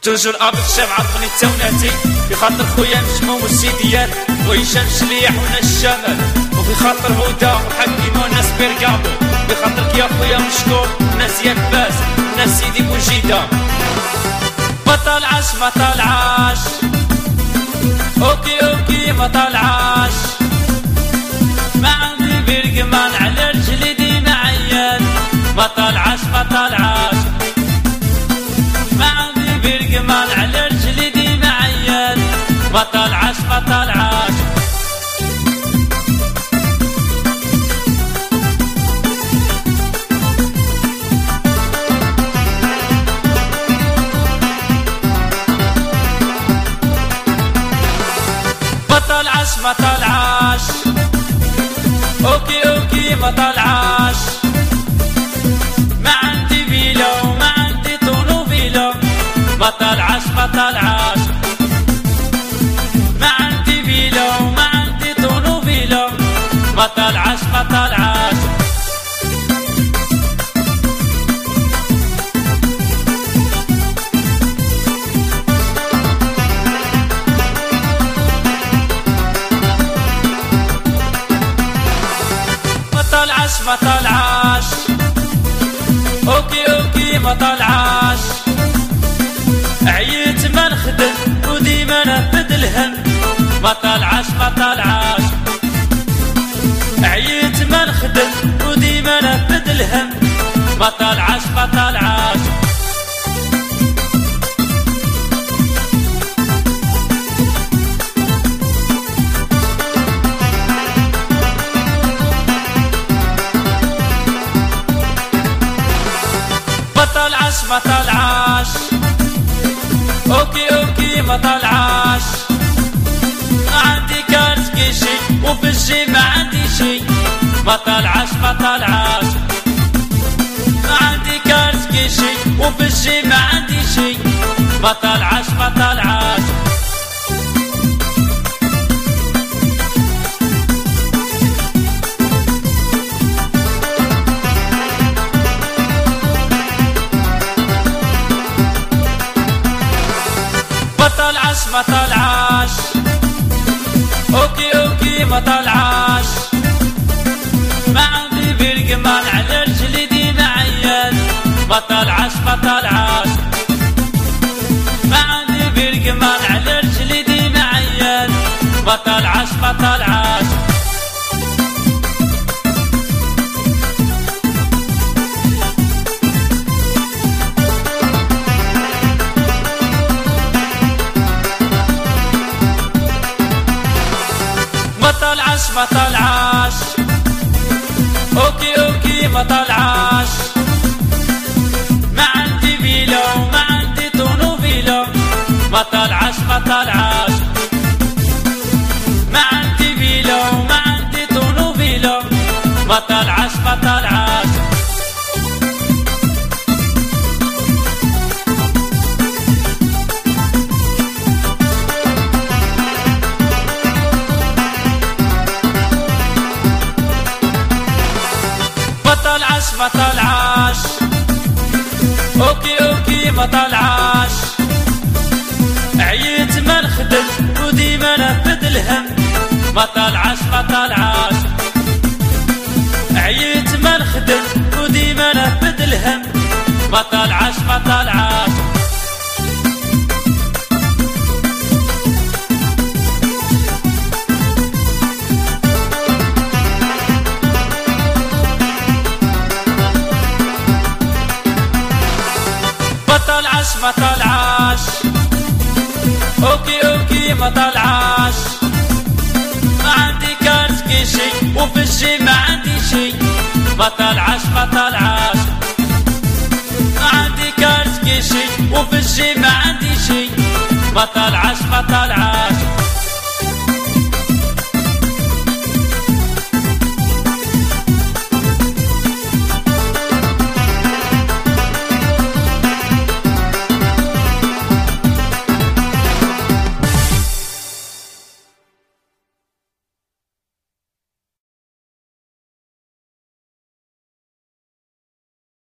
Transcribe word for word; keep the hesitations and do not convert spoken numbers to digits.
توجور ابي الشام عرفني توناتي في خاطر خويا نجمو والسيديات وهشام شليح ونا الشمال وفي خاطر هدى وحكيم وناس بيرقابو في خاطرك يا خويا مشكور ناس زياد باس ناس سيدي بوجيده ما طالعاش ما طالعاش اوكي اوكي ما طالعاش ما عندي برقمان على رجلي ديما عيان ما طالعاش ما طالعاش ما عندي برقمان على رجلي ديما عيان ما طالعاش ما طالعاش ما طالعاش اوكي اوكي ما طالعاش ما عندي فيلا وما عندي طونوفيلا ما طالعاش ما طالعاش ما عندي فيلا وما عندي طونوفيلا ما طالعاش ما طالعاش ما طالعاش اوكي اوكي ما طالعاش عييت ما نخدم وديما نفد الهم ما طالعاش ما طالعاش عييت ما نخدم وديما نفد الهم ما طالعاش ما طالعاش ما طالعاش اوكي اوكي ما طالعاش ما عندي كارت كيشي وفي الجيب ما عندي شي ما طالعاش ما طالعاش ما عندي كارت كيشي وفي الجيب ما عندي شي ما طالعاش ما طالعاش ما طالعاش اوكي اوكي ما طالعاش ما عندي برقمان على رجلي ديما عيان ما طالعاش ما طالعاش ما عندي برقمان على رجلي ديما عيان ما طالعاش ما طالعاش ما طالعاش اوكي اوكي ما طالعاش ما عندي فيلا وما عندي طونوفيلا ما طالعاش ما طالعاش ما عندي فيلا وما عندي طونوفيلا ما طالعاش ما طالعاش ما طالعاش اوكي اوكي ما طالعاش عييت ما نخدم وديما نفد الهم ما طالعاش ما طالعاش عييت ما نخدم وديما نفد الهم ما طالعاش ما طالعاش ما طالعاش اوكي اوكي ما طالعاش ما عندي كارت كيشي وفي الجيب ما عندي شي ما طالعاش ما طالعاش ما عندي كارت كيشي وفي الجيب ما عندي شي ما طالعاش ما طالعاش